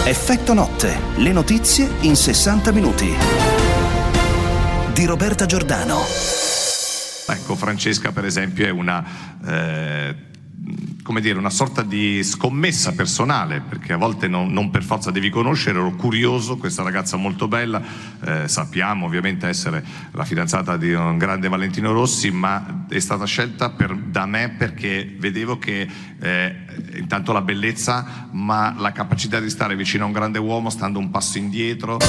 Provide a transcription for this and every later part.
Effetto notte, le notizie in 60 minuti. Di Roberta Giordano. Ecco, Francesca per esempio è una sorta di scommessa personale, perché a volte non per forza devi conoscere. Ero curioso, questa ragazza molto bella, sappiamo ovviamente essere la fidanzata di un grande Valentino Rossi, ma è stata scelta da me perché vedevo che intanto la bellezza, ma la capacità di stare vicino a un grande uomo stando un passo indietro.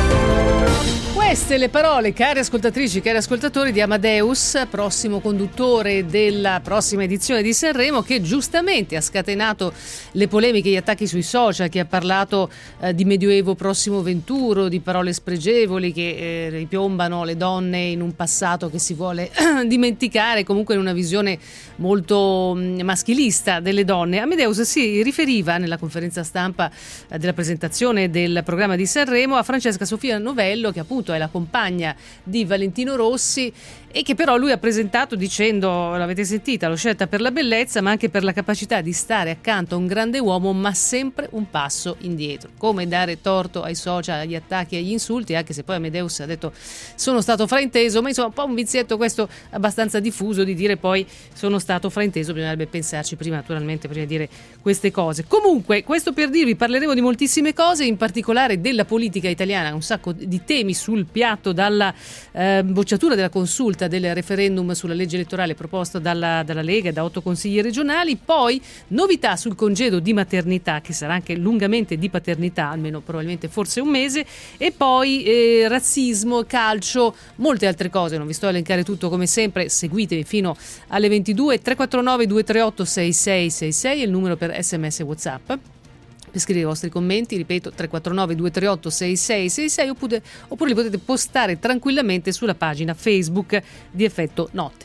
Queste le parole, cari ascoltatrici, cari ascoltatori, di Amadeus, prossimo conduttore della prossima edizione di Sanremo, che giustamente ha scatenato le polemiche, gli attacchi sui social, che ha parlato di Medioevo prossimo venturo, di parole spregevoli che ripiombano le donne in un passato che si vuole dimenticare, comunque in una visione molto maschilista delle donne. Amadeus si riferiva nella conferenza stampa della presentazione del programma di Sanremo a Francesca Sofia Novello, che appunto è la compagna di Valentino Rossi e che però lui ha presentato dicendo, l'avete sentita, l'ho scelta per la bellezza ma anche per la capacità di stare accanto a un grande uomo, ma sempre un passo indietro. Come dare torto ai social, agli attacchi, agli insulti, anche se poi Amadeus ha detto sono stato frainteso, ma insomma un po' un vizietto questo abbastanza diffuso di dire poi sono stato frainteso, bisognerebbe pensarci prima, naturalmente, prima di dire queste cose. Comunque, questo per dirvi, parleremo di moltissime cose, in particolare della politica italiana, un sacco di temi sul piatto, dalla bocciatura della consulta del referendum sulla legge elettorale proposta dalla Lega e da 8 consigli regionali, poi novità sul congedo di maternità, che sarà anche lungamente di paternità, almeno probabilmente forse un mese, e poi razzismo, calcio, molte altre cose. Non vi sto a elencare tutto come sempre, seguitemi fino alle 22. 349 238 6666 è il numero per SMS e WhatsApp per scrivere i vostri commenti, ripeto 349 238 6666, oppure li potete postare tranquillamente sulla pagina Facebook di Effetto Notte.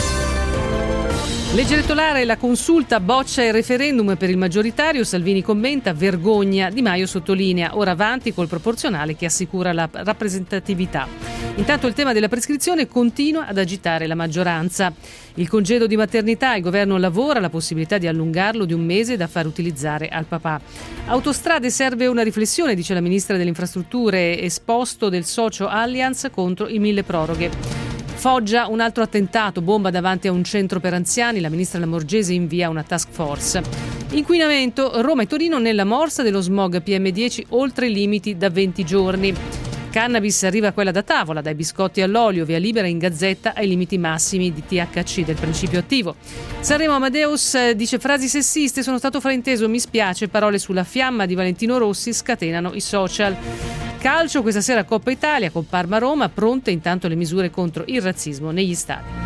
Legge elettorale, la consulta boccia il referendum per il maggioritario, Salvini commenta, vergogna, Di Maio sottolinea, ora avanti col proporzionale che assicura la rappresentatività. Intanto il tema della prescrizione continua ad agitare la maggioranza. Il congedo di maternità, il governo lavora la possibilità di allungarlo di un mese da far utilizzare al papà. Autostrade, serve una riflessione, dice la ministra delle infrastrutture, esposto del socio Allianz contro il milleproroghe. Foggia, un altro attentato, bomba davanti a un centro per anziani, la ministra Lamorgese invia una task force. Inquinamento, Roma e Torino nella morsa dello smog PM10 oltre i limiti da 20 giorni. Cannabis, arriva quella da tavola, dai biscotti all'olio, via libera in Gazzetta ai limiti massimi di THC del principio attivo. Sanremo, Amadeus dice frasi sessiste, sono stato frainteso, mi spiace, parole sulla fiamma di Valentino Rossi scatenano i social. Calcio, questa sera Coppa Italia con Parma-Roma, pronte intanto le misure contro il razzismo negli stadi.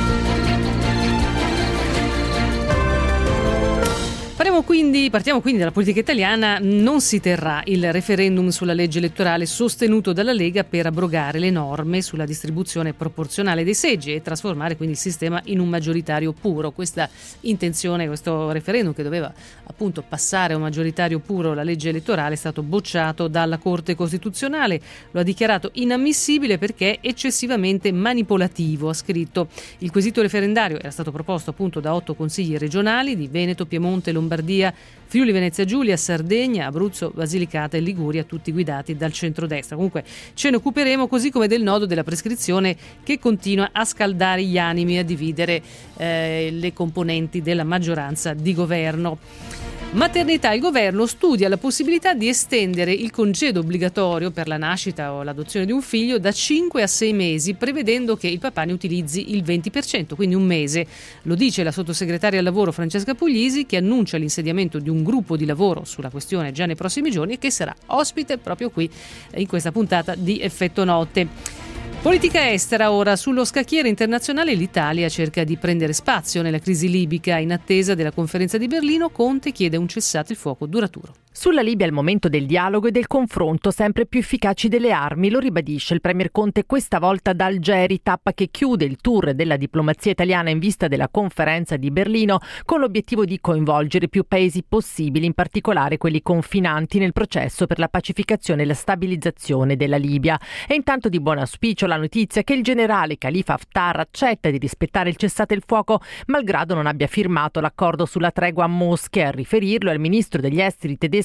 Partiamo quindi dalla politica italiana. Non si terrà il referendum sulla legge elettorale sostenuto dalla Lega per abrogare le norme sulla distribuzione proporzionale dei seggi e trasformare quindi il sistema in un maggioritario puro. Questa intenzione, questo referendum che doveva appunto passare a un maggioritario puro la legge elettorale, è stato bocciato dalla Corte Costituzionale. Lo ha dichiarato inammissibile perché è eccessivamente manipolativo, ha scritto. Il quesito referendario era stato proposto appunto da 8 consigli regionali di Veneto, Piemonte, Lombardia, Friuli Venezia Giulia, Sardegna, Abruzzo, Basilicata e Liguria, tutti guidati dal centrodestra. Comunque ce ne occuperemo, così come del nodo della prescrizione che continua a scaldare gli animi e a dividere le componenti della maggioranza di governo. Maternità, il governo studia la possibilità di estendere il congedo obbligatorio per la nascita o l'adozione di un figlio da 5 a 6 mesi, prevedendo che il papà ne utilizzi il 20%, quindi un mese. Lo dice la sottosegretaria al lavoro Francesca Puglisi, che annuncia l'insediamento di un gruppo di lavoro sulla questione già nei prossimi giorni e che sarà ospite proprio qui in questa puntata di Effetto Notte. Politica estera ora. Sullo scacchiere internazionale l'Italia cerca di prendere spazio nella crisi libica. In attesa della conferenza di Berlino, Conte chiede un cessate il fuoco duraturo. Sulla Libia è il momento del dialogo e del confronto sempre più efficaci delle armi, lo ribadisce il premier Conte questa volta da Algeri, tappa che chiude il tour della diplomazia italiana in vista della conferenza di Berlino, con l'obiettivo di coinvolgere più paesi possibili, in particolare quelli confinanti, nel processo per la pacificazione e la stabilizzazione della Libia. E intanto di buon auspicio la notizia che il generale Khalifa Haftar accetta di rispettare il cessate il fuoco malgrado non abbia firmato l'accordo sulla tregua a Mosca. A riferirlo è il ministro degli esteri tedesco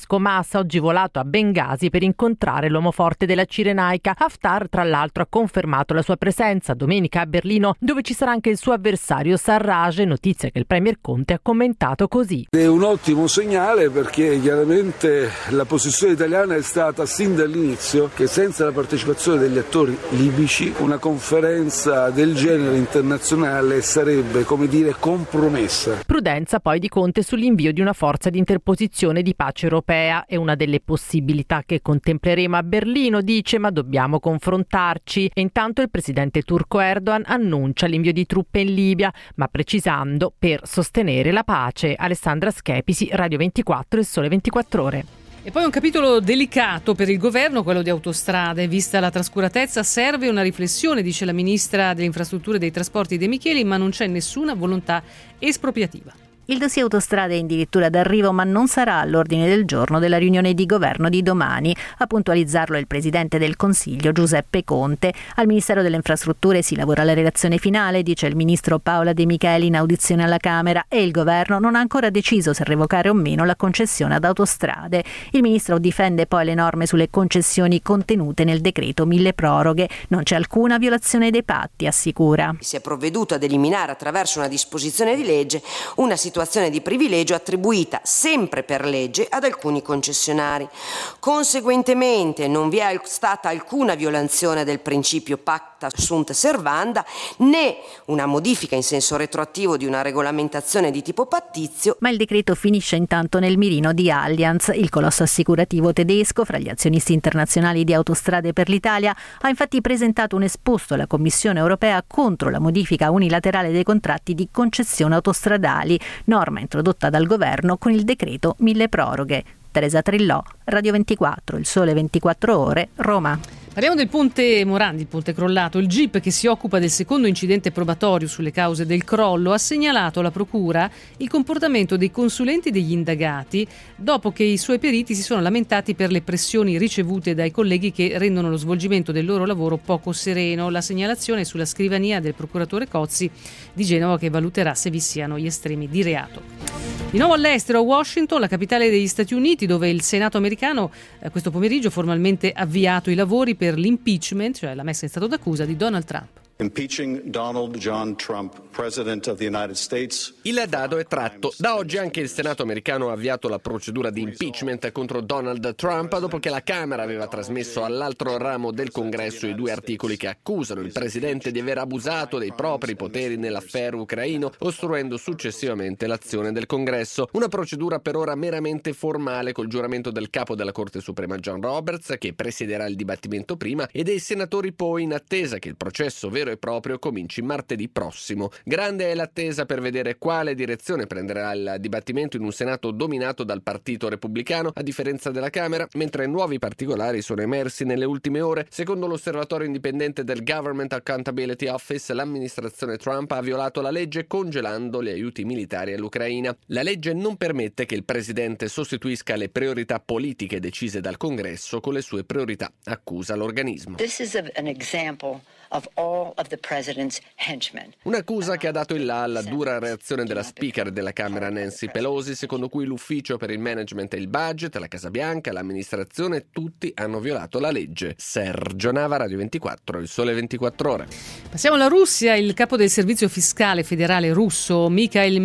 tedesco Maas, oggi volato a Bengasi per incontrare l'uomo forte della Cirenaica. Haftar, tra l'altro, ha confermato la sua presenza domenica a Berlino, dove ci sarà anche il suo avversario Sarraj, notizia che il premier Conte ha commentato così. È un ottimo segnale, perché chiaramente la posizione italiana è stata sin dall'inizio che senza la partecipazione degli attori libici una conferenza del genere internazionale sarebbe, come dire, compromessa. Prudenza poi di Conte sull'invio di una forza di interposizione di pace europea. È una delle possibilità che contempleremo a Berlino, dice, ma dobbiamo confrontarci. E intanto il presidente turco Erdogan annuncia l'invio di truppe in Libia, ma precisando per sostenere la pace. Alessandra Schepisi, Radio 24, Il Sole 24 Ore. E poi un capitolo delicato per il governo, quello di Autostrade. Vista la trascuratezza, serve una riflessione, dice la ministra delle Infrastrutture e dei Trasporti De Micheli, ma non c'è nessuna volontà espropriativa. Il dossier Autostrade è addirittura d'arrivo, ma non sarà all'ordine del giorno della riunione di governo di domani. A puntualizzarlo è il presidente del Consiglio Giuseppe Conte. Al Ministero delle Infrastrutture si lavora alla redazione finale, dice il ministro Paola De Micheli in audizione alla Camera, e il governo non ha ancora deciso se revocare o meno la concessione ad Autostrade. Il ministro difende poi le norme sulle concessioni contenute nel decreto milleproroghe. Non c'è alcuna violazione dei patti, assicura. Si è provveduto ad eliminare attraverso una disposizione di legge una situazione di privilegio attribuita sempre per legge ad alcuni concessionari. Conseguentemente non vi è stata alcuna violazione del principio pacta sunt servanda, né una modifica in senso retroattivo di una regolamentazione di tipo pattizio. Ma il decreto finisce intanto nel mirino di Allianz. Il colosso assicurativo tedesco, fra gli azionisti internazionali di Autostrade per l'Italia, ha infatti presentato un esposto alla Commissione europea contro la modifica unilaterale dei contratti di concessione autostradali, norma introdotta dal governo con il decreto milleproroghe. Teresa Trillò, Radio 24, Il Sole 24 Ore, Roma. Parliamo del ponte Morandi, il ponte crollato. Il GIP, che si occupa del secondo incidente probatorio sulle cause del crollo, ha segnalato alla procura il comportamento dei consulenti degli indagati dopo che i suoi periti si sono lamentati per le pressioni ricevute dai colleghi che rendono lo svolgimento del loro lavoro poco sereno. La segnalazione è sulla scrivania del procuratore Cozzi di Genova, che valuterà se vi siano gli estremi di reato. Di nuovo all'estero, a Washington, la capitale degli Stati Uniti, dove il Senato americano questo pomeriggio ha formalmente avviato i lavori per l'impeachment, cioè la messa in stato d'accusa di Donald Trump. Impeaching Donald John Trump, President of the United States. Il dado è tratto. Da oggi anche il Senato americano ha avviato la procedura di impeachment contro Donald Trump dopo che la Camera aveva trasmesso all'altro ramo del Congresso i 2 articoli che accusano il presidente di aver abusato dei propri poteri nell'affare ucraino, ostruendo successivamente l'azione del Congresso. Una procedura per ora meramente formale, col giuramento del capo della Corte Suprema John Roberts, che presiederà il dibattimento prima, e dei senatori poi, in attesa che il processo vero e proprio cominci martedì prossimo. Grande è l'attesa per vedere quale direzione prenderà il dibattimento in un Senato dominato dal Partito Repubblicano, a differenza della Camera, mentre nuovi particolari sono emersi nelle ultime ore. Secondo l'osservatorio indipendente del Government Accountability Office, l'amministrazione Trump ha violato la legge congelando gli aiuti militari all'Ucraina. La legge non permette che il presidente sostituisca le priorità politiche decise dal Congresso con le sue priorità, accusa l'organismo. This is an example of all of the president's henchmen. Un'accusa che ha dato il là alla dura reazione della speaker della Camera Nancy Pelosi, secondo cui l'ufficio per il management e il budget, la Casa Bianca, l'amministrazione, tutti hanno violato la legge. Sergio Nava, Radio 24, Il Sole 24 Ore. Passiamo alla Russia. Il capo del servizio fiscale federale russo, Mikhail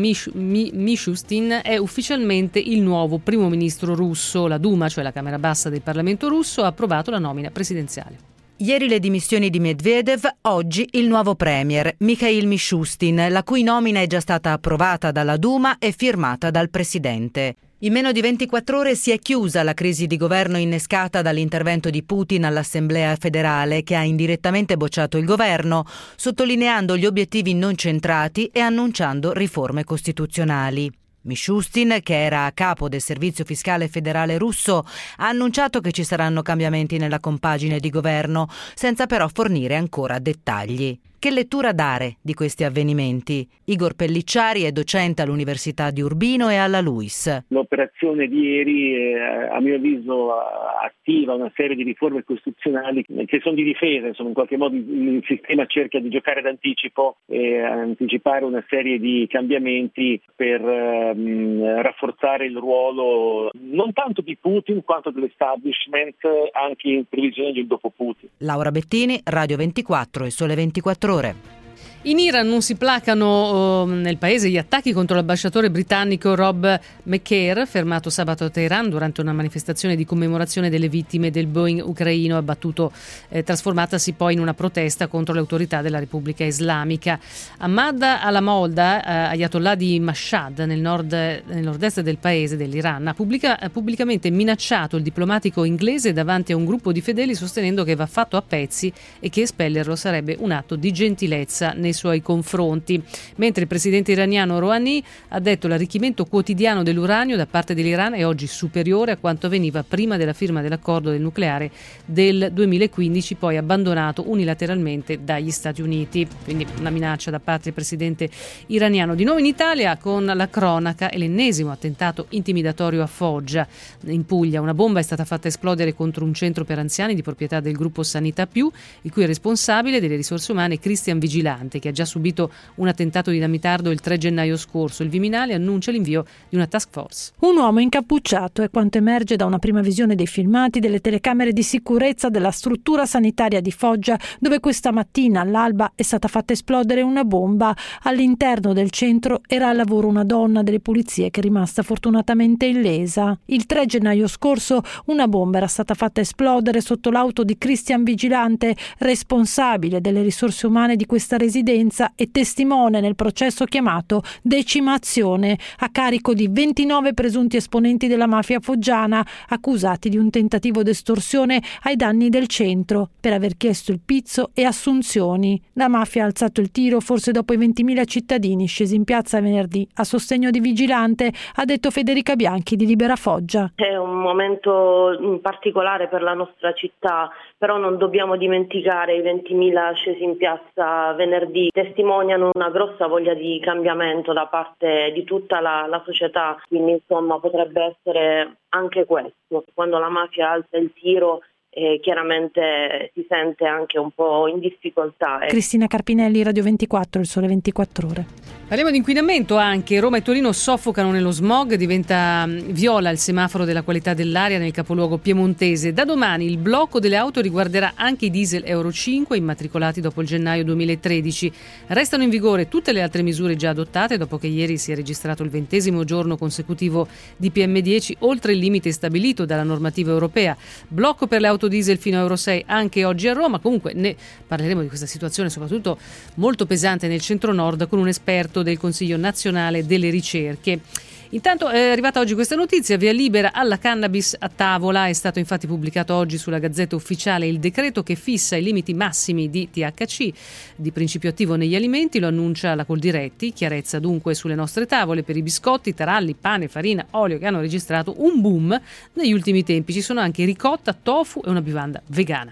Mishustin, è ufficialmente il nuovo primo ministro russo. La Duma, cioè la Camera Bassa del Parlamento russo, ha approvato la nomina presidenziale. Ieri le dimissioni di Medvedev, oggi il nuovo premier, Mikhail Mishustin, la cui nomina è già stata approvata dalla Duma e firmata dal presidente. In meno di 24 ore si è chiusa la crisi di governo innescata dall'intervento di Putin all'Assemblea federale, che ha indirettamente bocciato il governo, sottolineando gli obiettivi non centrati e annunciando riforme costituzionali. Mishustin, che era a capo del Servizio Fiscale Federale russo, ha annunciato che ci saranno cambiamenti nella compagine di governo, senza però fornire ancora dettagli. Che lettura dare di questi avvenimenti? Igor Pellicciari è docente all'Università di Urbino e alla LUISS. L'operazione di ieri, a mio avviso, attiva una serie di riforme costituzionali che sono di difesa, insomma, in qualche modo il sistema cerca di giocare d'anticipo e anticipare una serie di cambiamenti per rafforzare il ruolo non tanto di Putin quanto dell'establishment, anche in previsione del dopo Putin. Laura Bettini, Radio 24 e Sole 24 Ore. In Iran non si placano nel paese gli attacchi contro l'ambasciatore britannico Rob McCare, fermato sabato a Teheran durante una manifestazione di commemorazione delle vittime del Boeing ucraino abbattuto, trasformatasi poi in una protesta contro le autorità della Repubblica Islamica. Ahmad al-Molda, ayatollah di Mashhad, nel nord-est del paese dell'Iran, ha pubblicamente minacciato il diplomatico inglese davanti a un gruppo di fedeli, sostenendo che va fatto a pezzi e che espellerlo sarebbe un atto di gentilezza nei suoi confronti, mentre il presidente iraniano Rouhani ha detto l'arricchimento quotidiano dell'uranio da parte dell'Iran è oggi superiore a quanto avveniva prima della firma dell'accordo del nucleare del 2015, poi abbandonato unilateralmente dagli Stati Uniti. Quindi una minaccia da parte del presidente iraniano. Di nuovo in Italia con la cronaca e l'ennesimo attentato intimidatorio a Foggia, in Puglia. Una bomba è stata fatta esplodere contro un centro per anziani di proprietà del gruppo Sanità Più, il cui responsabile delle risorse umane è Cristian Vigilante, che ha già subito un attentato dinamitardo il 3 gennaio scorso. Il Viminale annuncia l'invio di una task force. Un uomo incappucciato è quanto emerge da una prima visione dei filmati delle telecamere di sicurezza della struttura sanitaria di Foggia, dove questa mattina all'alba è stata fatta esplodere una bomba. All'interno del centro era al lavoro una donna delle pulizie che è rimasta fortunatamente illesa. Il 3 gennaio scorso una bomba era stata fatta esplodere sotto l'auto di Cristian Vigilante, responsabile delle risorse umane di questa residenza e testimone nel processo chiamato decimazione, a carico di 29 presunti esponenti della mafia foggiana accusati di un tentativo d'estorsione ai danni del centro per aver chiesto il pizzo e assunzioni. La mafia ha alzato il tiro forse dopo i 20.000 cittadini scesi in piazza venerdì a sostegno di Vigilante, ha detto Federica Bianchi di Libera Foggia. È un momento particolare per la nostra città, però non dobbiamo dimenticare i 20.000 scesi in piazza venerdì, testimoniano una grossa voglia di cambiamento da parte di tutta la società, quindi insomma potrebbe essere anche questo. Quando la mafia alza il tiro chiaramente si sente anche un po' in difficoltà. Cristina Carpinelli, Radio 24, il Sole 24 Ore. Parliamo di inquinamento anche. Roma e Torino soffocano nello smog, diventa viola il semaforo della qualità dell'aria nel capoluogo piemontese. Da domani il blocco delle auto riguarderà anche i diesel Euro 5 immatricolati dopo il gennaio 2013. Restano in vigore tutte le altre misure già adottate dopo che ieri si è registrato il 20° giorno consecutivo di PM10 oltre il limite stabilito dalla normativa europea. Blocco per le auto diesel fino a Euro 6 anche oggi a Roma. Comunque ne parleremo di questa situazione soprattutto molto pesante nel centro-nord con un esperto del Consiglio Nazionale delle Ricerche. Intanto è arrivata oggi questa notizia: via libera alla cannabis a tavola. È stato infatti pubblicato oggi sulla Gazzetta Ufficiale il decreto che fissa i limiti massimi di THC, di principio attivo negli alimenti. Lo annuncia la Coldiretti. Chiarezza dunque sulle nostre tavole per i biscotti, taralli, pane, farina, olio, che hanno registrato un boom negli ultimi tempi. Ci sono anche ricotta, tofu e una bevanda vegana.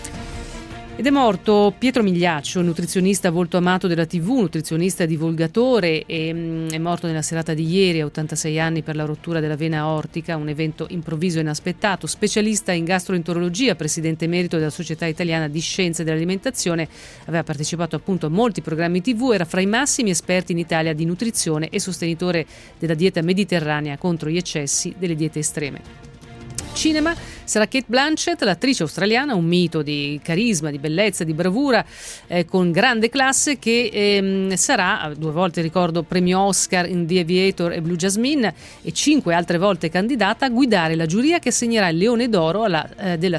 Ed è morto Pietro Migliaccio, nutrizionista volto amato della TV, nutrizionista divulgatore, e è morto nella serata di ieri a 86 anni per la rottura della vena aortica, un evento improvviso e inaspettato. Specialista in gastroenterologia, presidente emerito della Società Italiana di Scienze dell'Alimentazione, aveva partecipato appunto a molti programmi TV, era fra i massimi esperti in Italia di nutrizione e sostenitore della dieta mediterranea contro gli eccessi delle diete estreme. Cinema, sarà Cate Blanchett, l'attrice australiana, un mito di carisma, di bellezza, di bravura, con grande classe, che sarà 2 volte, ricordo, premio Oscar in The Aviator e Blue Jasmine, e 5 altre volte candidata a guidare la giuria che assegnerà il Leone d'Oro della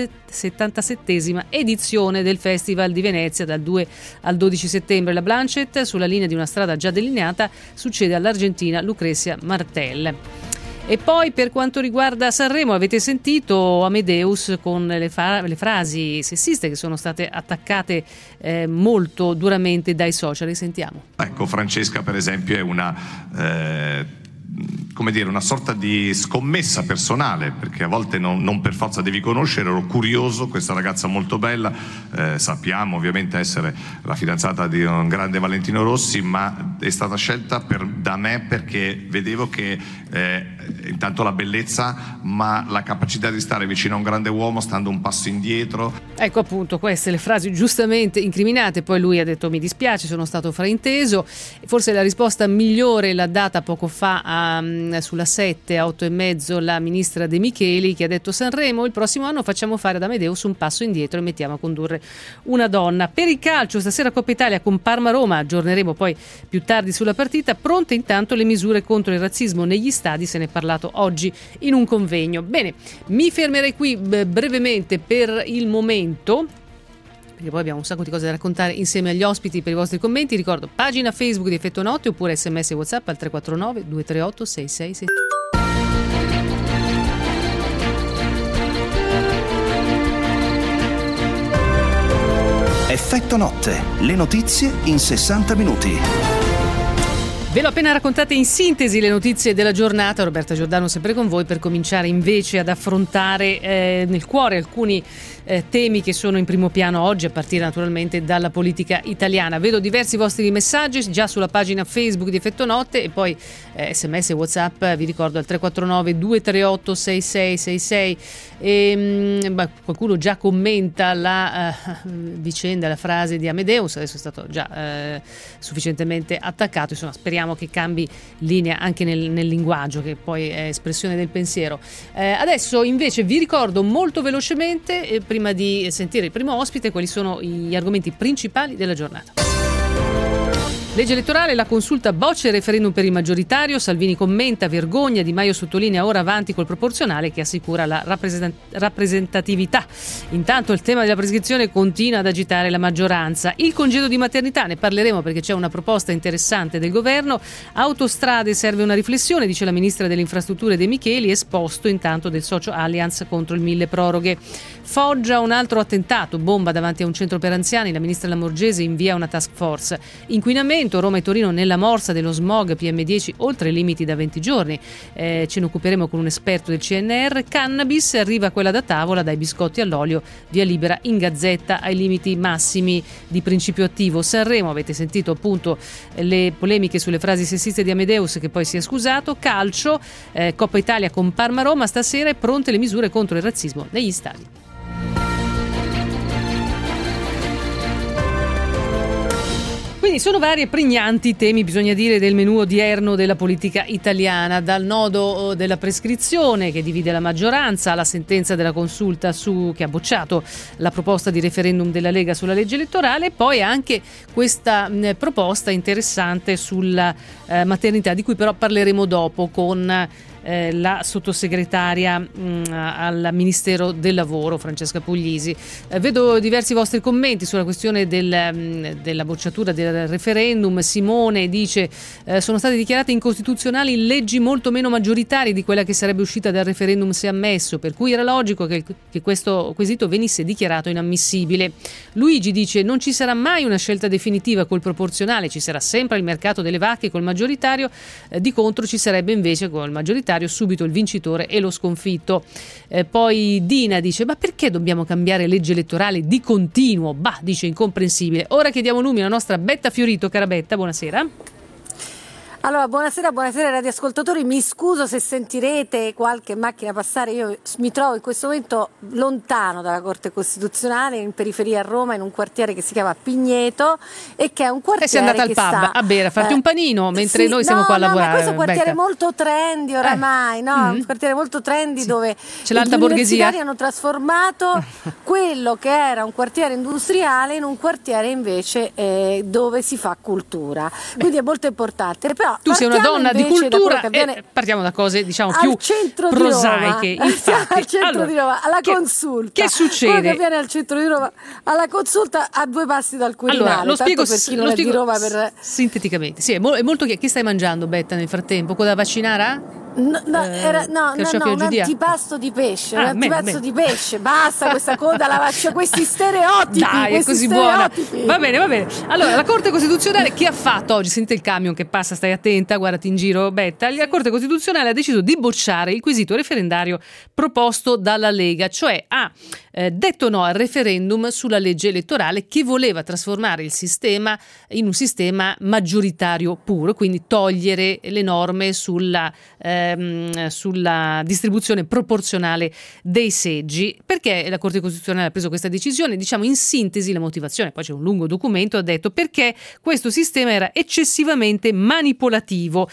77esima edizione del Festival di Venezia dal 2 al 12 settembre. La Blanchett, sulla linea di una strada già delineata, succede all'argentina Lucrezia Martel. E poi per quanto riguarda Sanremo, avete sentito Amadeus con le frasi sessiste che sono state attaccate molto duramente dai social. Sentiamo. Ecco, Francesca per esempio è una come dire, una sorta di scommessa personale, perché a volte non per forza devi conoscere. Ero curioso, questa ragazza molto bella, sappiamo ovviamente essere la fidanzata di un grande Valentino Rossi, ma è stata scelta da me perché vedevo che intanto la bellezza, ma la capacità di stare vicino a un grande uomo stando un passo indietro. Ecco appunto queste le frasi giustamente incriminate. Poi lui ha detto: mi dispiace, sono stato frainteso. Forse la risposta migliore l'ha data poco fa sulla 7 a 8:30 la ministra De Micheli, che ha detto: Sanremo il prossimo anno facciamo fare ad Amadeus un passo indietro e mettiamo a condurre una donna. Per il calcio stasera Coppa Italia con Parma-Roma, aggiorneremo poi più tardi sulla partita. Pronte intanto le misure contro il razzismo negli stadi, se ne è parlato oggi in un convegno. Bene, mi fermerei qui brevemente per il momento, perché poi abbiamo un sacco di cose da raccontare insieme agli ospiti. Per i vostri commenti ricordo pagina Facebook di Effetto Notte oppure sms e WhatsApp al 349 238 6666. Effetto Notte, le notizie in 60 minuti. Ve l'ho appena raccontate in sintesi le notizie della giornata. Roberta Giordano sempre con voi per cominciare invece ad affrontare nel cuore alcuni temi che sono in primo piano oggi, a partire naturalmente dalla politica italiana. Vedo diversi vostri messaggi già sulla pagina Facebook di Effetto Notte e poi sms e WhatsApp, vi ricordo al 349 238 6666. Qualcuno già commenta la vicenda, la frase di Amadeus, adesso è stato già sufficientemente attaccato, insomma speriamo che cambi linea anche nel linguaggio, che poi è espressione del pensiero. Adesso invece vi ricordo molto velocemente, prima di sentire il primo ospite, quali sono gli argomenti principali della giornata. Legge elettorale, la consulta boccia il referendum per il maggioritario, Salvini commenta vergogna, Di Maio sottolinea ora avanti col proporzionale che assicura la rappresentatività. Intanto il tema della prescrizione continua ad agitare la maggioranza. Il congedo di maternità, ne parleremo perché c'è una proposta interessante del governo. Autostrade, serve una riflessione, dice la ministra delle infrastrutture De Micheli, esposto intanto del socio Allianz contro il milleproroghe. Foggia, un altro attentato, bomba davanti a un centro per anziani, la ministra Lamorgese invia una task force. Inquinamento, Roma e Torino nella morsa dello smog, PM10 oltre i limiti da 20 giorni. Ce ne occuperemo con un esperto del CNR. Cannabis, arriva quella da tavola, dai biscotti all'olio, via libera in Gazzetta ai limiti massimi di principio attivo. Sanremo, avete sentito appunto le polemiche sulle frasi sessiste di Amadeus, che poi si è scusato. Calcio, Coppa Italia con Parma-Roma stasera e pronte le misure contro il razzismo negli stadi. Quindi sono vari e pregnanti temi, bisogna dire, del menù odierno della politica italiana, dal nodo della prescrizione che divide la maggioranza, alla sentenza della consulta che ha bocciato la proposta di referendum della Lega sulla legge elettorale, e poi anche questa proposta interessante sulla maternità, di cui però parleremo dopo con la sottosegretaria al Ministero del Lavoro Francesca Puglisi. Vedo diversi vostri commenti sulla questione della bocciatura del referendum. Simone dice sono state dichiarate incostituzionali leggi molto meno maggioritarie di quella che sarebbe uscita dal referendum se ammesso, per cui era logico che questo quesito venisse dichiarato inammissibile. Luigi dice non ci sarà mai una scelta definitiva col proporzionale, ci sarà sempre il mercato delle vacche col maggioritario, di contro ci sarebbe invece col maggioritario subito il vincitore e lo sconfitto. Poi Dina dice ma perché dobbiamo cambiare legge elettorale di continuo? Bah, dice incomprensibile. Ora chiediamo numeri alla nostra Betta Fiorito. Cara Betta, buonasera. Allora, buonasera radioascoltatori, mi scuso se sentirete qualche macchina passare, io mi trovo in questo momento lontano dalla Corte Costituzionale, in periferia a Roma, in un quartiere che si chiama Pigneto e che è un quartiere sei andata al pub a bere, a farti un panino mentre sì, noi siamo qua a lavorare. Ma questo è un quartiere Betta. molto trendy oramai, un quartiere molto trendy sì. Dove c'è l'alta borghesia. Gli universitari hanno trasformato quello che era un quartiere industriale in un quartiere invece dove si fa cultura, quindi è molto importante. Però tu sei una donna di cultura e partiamo da cose diciamo più prosaiche. Infatti, al centro di Roma, alla consulta. Che succede? Quello che avviene al centro di Roma, alla consulta a 2 passi dal Quirinale. Allora, lo spiego per chi non è di Roma sinteticamente. Sì, è molto che stai mangiando, Betta, nel frattempo? Cosa da vaccinare? un antipasto di pesce, di pesce, basta questa coda, questi stereotipi. Dai, è così stereotipi. Buona. Va bene. Allora, la Corte Costituzionale che ha fatto oggi? Sente il camion che passa, stai attenta, guardati in giro, Betta. La Corte Costituzionale ha deciso di bocciare il quesito referendario proposto dalla Lega, cioè ha detto no al referendum sulla legge elettorale che voleva trasformare il sistema in un sistema maggioritario puro, quindi togliere le norme sulla distribuzione proporzionale dei seggi. Perché la Corte Costituzionale ha preso questa decisione? Diciamo in sintesi la motivazione, poi c'è un lungo documento, ha detto perché questo sistema era eccessivamente manipolativo.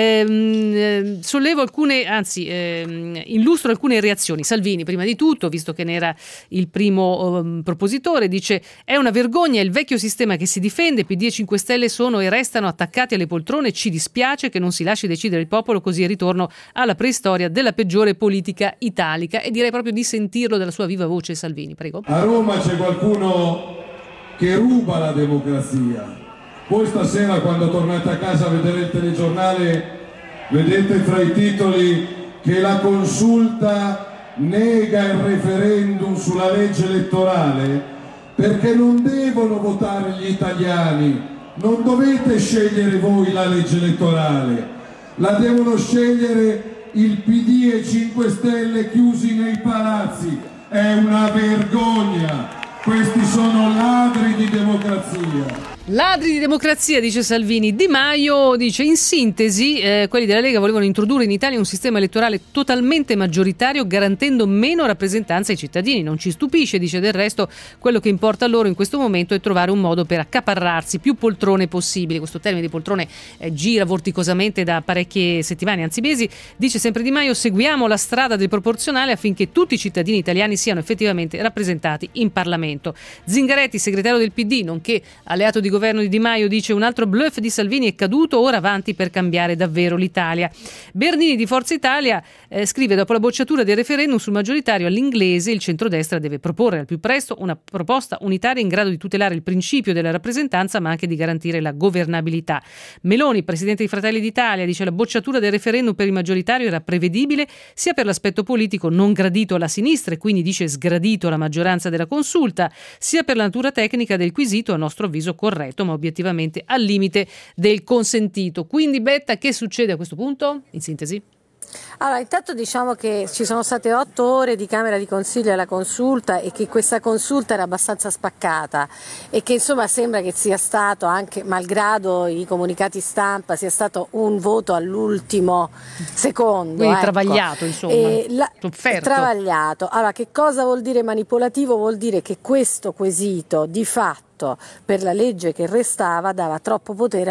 Illustro alcune reazioni. Salvini, prima di tutto, visto che ne era il primo propositore, dice: è una vergogna il vecchio sistema che si difende, PD e 5 Stelle sono e restano attaccati alle poltrone, ci dispiace che non si lasci decidere il popolo, così è ritorno alla preistoria della peggiore politica italica. E direi proprio di sentirlo dalla sua viva voce. Salvini, prego. A Roma c'è qualcuno che ruba la democrazia. Voi stasera, quando tornate a casa a vedere il telegiornale, vedete fra i titoli che la consulta nega il referendum sulla legge elettorale perché non devono votare gli italiani, non dovete scegliere voi la legge elettorale, la devono scegliere il PD e 5 Stelle chiusi nei palazzi. È una vergogna, questi sono ladri di democrazia. Ladri di democrazia, dice Salvini. Di Maio dice: in sintesi, quelli della Lega volevano introdurre in Italia un sistema elettorale totalmente maggioritario, garantendo meno rappresentanza ai cittadini. Non ci stupisce, dice, del resto quello che importa a loro in questo momento è trovare un modo per accaparrarsi più poltrone possibili. Questo termine di poltrone gira vorticosamente da parecchie settimane, anzi mesi. Dice sempre Di Maio: seguiamo la strada del proporzionale affinché tutti i cittadini italiani siano effettivamente rappresentati in Parlamento. Zingaretti, segretario del PD, nonché alleato di governo di Di Maio, dice: un altro bluff di Salvini è caduto, ora avanti per cambiare davvero l'Italia. Bernini di Forza Italia scrive: dopo la bocciatura del referendum sul maggioritario all'inglese, il centrodestra deve proporre al più presto una proposta unitaria in grado di tutelare il principio della rappresentanza ma anche di garantire la governabilità. Meloni, presidente di Fratelli d'Italia, dice: la bocciatura del referendum per il maggioritario era prevedibile sia per l'aspetto politico non gradito alla sinistra e quindi dice sgradito alla maggioranza della consulta, sia per la natura tecnica del quesito a nostro avviso corretto ma obiettivamente al limite del consentito. Quindi Betta, che succede a questo punto? In sintesi? Allora, intanto diciamo che ci sono state 8 ore di Camera di Consiglio alla consulta e che questa consulta era abbastanza spaccata e che insomma sembra che sia stato, anche malgrado i comunicati stampa, sia stato un voto all'ultimo secondo. Quindi travagliato, insomma. Travagliato. Allora, che cosa vuol dire manipolativo? Vuol dire che questo quesito di fatto per la legge che restava dava troppo potere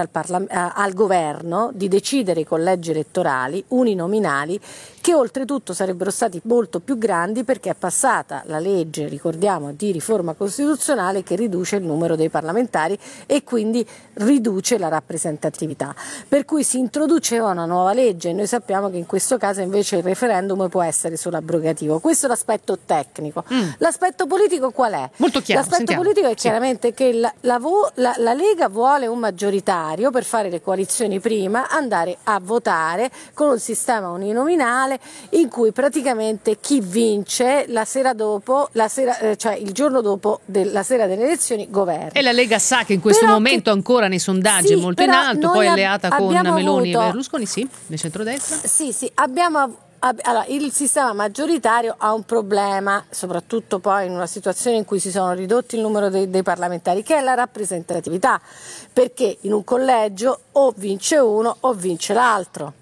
al governo di decidere i collegi elettorali uninominali, che oltretutto sarebbero stati molto più grandi perché è passata la legge, ricordiamo, di riforma costituzionale che riduce il numero dei parlamentari e quindi riduce la rappresentatività, per cui si introduceva una nuova legge e noi sappiamo che in questo caso invece il referendum può essere solo abrogativo. Questo è l'aspetto tecnico. L'aspetto politico qual è? Molto chiaro. L'aspetto politico è chiaramente che la Lega vuole un maggioritario per fare le coalizioni prima, andare a votare con un sistema uninominale in cui praticamente chi vince la sera dopo, cioè il giorno dopo la sera delle elezioni, governa. E la Lega sa che in questo momento ancora nei sondaggi è molto in alto, poi alleata con Meloni e Berlusconi, sì, nel centrodestra. Sì, allora, il sistema maggioritario ha un problema, soprattutto poi in una situazione in cui si sono ridotti il numero dei parlamentari, che è la rappresentatività, perché in un collegio o vince uno o vince l'altro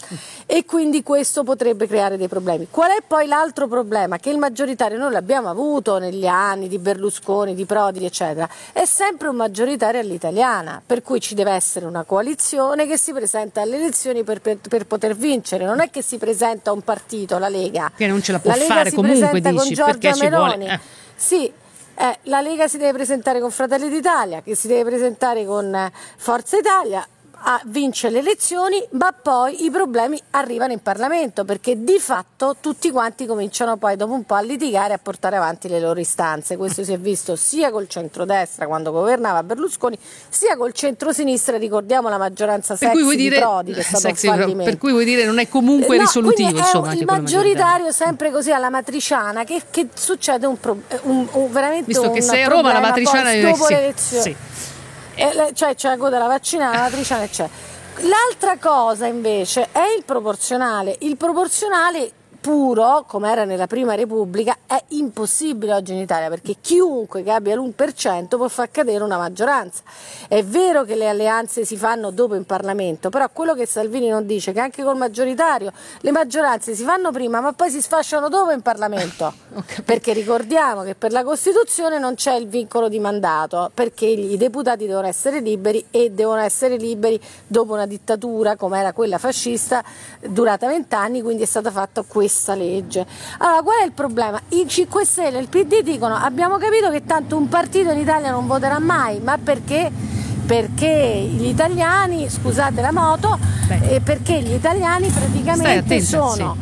e quindi questo potrebbe creare dei problemi. Qual è poi l'altro problema? Che il maggioritario noi l'abbiamo avuto negli anni di Berlusconi, di Prodi eccetera, è sempre un maggioritario all'italiana, per cui ci deve essere una coalizione che si presenta alle elezioni per poter vincere, non è che si presenta un partito, la Lega, che non ce la può fare comunque, dici, perché ci vuole sì, la Lega si deve presentare con Fratelli d'Italia, che si deve presentare con Forza Italia, vince le elezioni, ma poi i problemi arrivano in Parlamento, perché di fatto tutti quanti cominciano poi dopo un po' a litigare e a portare avanti le loro istanze. Questo si è visto sia col centrodestra quando governava Berlusconi, sia col centrosinistra, ricordiamo la maggioranza sexy di Prodi, che è stato un fallimento. Per cui vuoi dire non è comunque risolutivo, insomma, il maggioritario sempre così alla matriciana, che succede veramente visto che sei a problema, Roma la matriciana dopo le elezioni. Sì. Cioè c'è la coda della vaccinale, la matriciana c'è. L'altra cosa invece è il proporzionale. Il proporzionale puro, come era nella Prima Repubblica, è impossibile oggi in Italia, perché chiunque che abbia l'1% può far cadere una maggioranza. È vero che le alleanze si fanno dopo in Parlamento, però quello che Salvini non dice è che anche col maggioritario le maggioranze si fanno prima ma poi si sfasciano dopo in Parlamento, perché ricordiamo che per la Costituzione non c'è il vincolo di mandato, perché i deputati devono essere liberi, e devono essere liberi dopo una dittatura come era quella fascista durata 20 anni, quindi è stata fatta questa legge. Allora, qual è il problema? I 5 Stelle e il PD dicono: abbiamo capito che tanto un partito in Italia non voterà mai, ma perché gli italiani, scusate la moto, perché gli italiani praticamente sono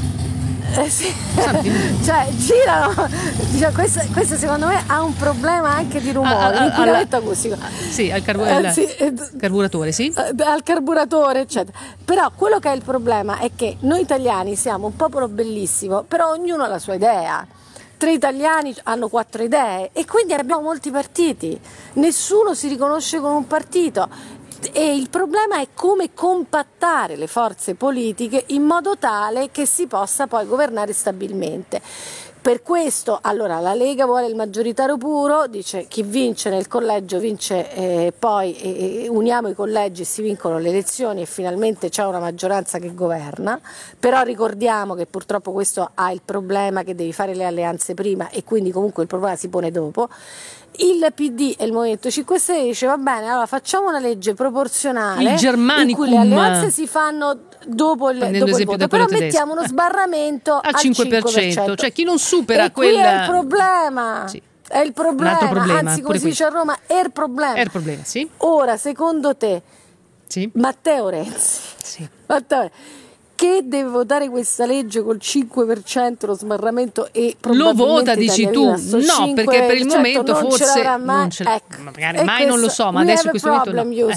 cioè girano, diciamo, questo secondo me ha un problema anche di rumore, l'inquinamento acustico al carburatore, al carburatore, eccetera. Però quello che è il problema è che noi italiani siamo un popolo bellissimo, però ognuno ha la sua idea. 3 italiani hanno 4 idee e quindi abbiamo molti partiti, nessuno si riconosce con un partito. E il problema è come compattare le forze politiche in modo tale che si possa poi governare stabilmente. Per questo, allora, la Lega vuole il maggioritario puro, dice chi vince nel collegio vince, poi uniamo i collegi e si vincono le elezioni e finalmente c'è una maggioranza che governa, però ricordiamo che purtroppo questo ha il problema che devi fare le alleanze prima e quindi comunque il problema si pone dopo. Il PD e il Movimento 5 Stelle dice: va bene, allora facciamo una legge proporzionale in cui le alleanze si fanno dopo il voto, però mettiamo uno sbarramento al 5%. Cioè chi non supera e qui è il problema. Sì. È il problema, anzi, come si dice a Roma, è il problema. È il problema, sì. Ora, secondo te, Matteo Renzi, che deve votare questa legge col 5% lo sbarramento e probabilmente lo vota, dici tu? No, perché per il momento forse non ce l'ha, magari mai non lo so, ma adesso in questo momento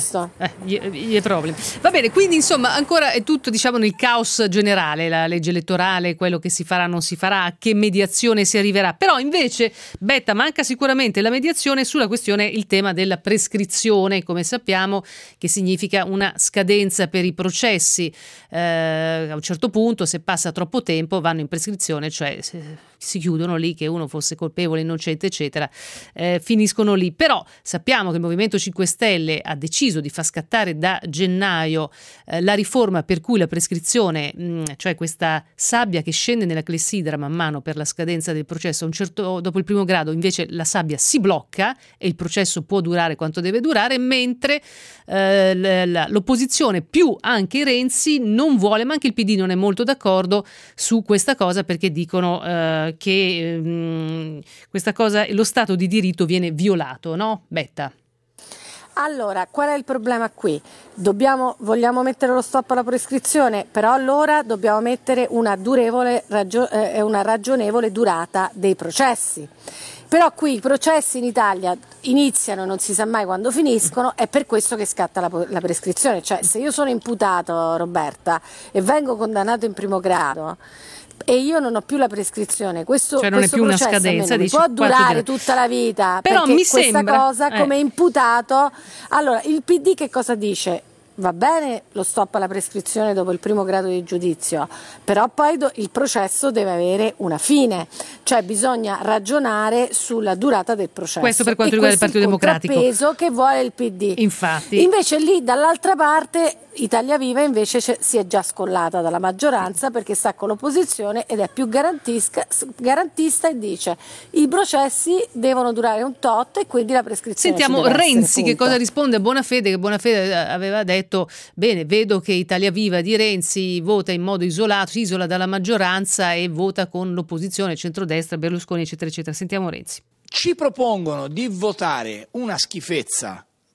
gli problem. Va bene, quindi insomma ancora è tutto, diciamo, nel caos generale, la legge elettorale, quello che si farà non si farà, a che mediazione si arriverà. Però invece, Betta, manca sicuramente la mediazione sulla questione, il tema della prescrizione, come sappiamo, che significa una scadenza per i processi. A un certo punto, se passa troppo tempo, vanno in prescrizione, cioè si chiudono lì, che uno fosse colpevole, innocente, eccetera, finiscono lì. Però sappiamo che il Movimento 5 Stelle ha deciso di far scattare da gennaio la riforma per cui la prescrizione, cioè questa sabbia che scende nella clessidra man mano per la scadenza del processo, dopo il primo grado invece la sabbia si blocca e il processo può durare quanto deve durare, mentre l'opposizione più anche Renzi non vuole, ma anche il PD non è molto d'accordo su questa cosa, perché dicono che questa cosa, lo Stato di diritto viene violato, no? Betta. Allora, qual è il problema qui? Vogliamo mettere lo stop alla prescrizione, però allora dobbiamo mettere una ragionevole durata dei processi. Però qui i processi in Italia iniziano e non si sa mai quando finiscono, è per questo che scatta la prescrizione. Cioè, se io sono imputato, Roberta, e vengo condannato in primo grado e io non ho più la prescrizione, questo non è più una scadenza, dici, può durare tutta la vita, però perché mi questa sembra cosa come imputato. Allora, il PD che cosa dice? Va bene lo stop alla prescrizione dopo il primo grado di giudizio, però poi il processo deve avere una fine, cioè bisogna ragionare sulla durata del processo. Questo per quanto riguarda il Partito Democratico. Il contrappeso che vuole il PD. Infatti. Invece lì dall'altra parte Italia Viva invece si è già scollata dalla maggioranza, perché sta con l'opposizione ed è più garantista e dice i processi devono durare un tot e quindi la prescrizione. Sentiamo Renzi che cosa risponde a Bonafede, che Bonafede aveva detto: bene, vedo che Italia Viva di Renzi vota in modo isolato, si isola dalla maggioranza e vota con l'opposizione, centrodestra, Berlusconi, eccetera eccetera. Sentiamo Renzi. Ci propongono di votare una schifezza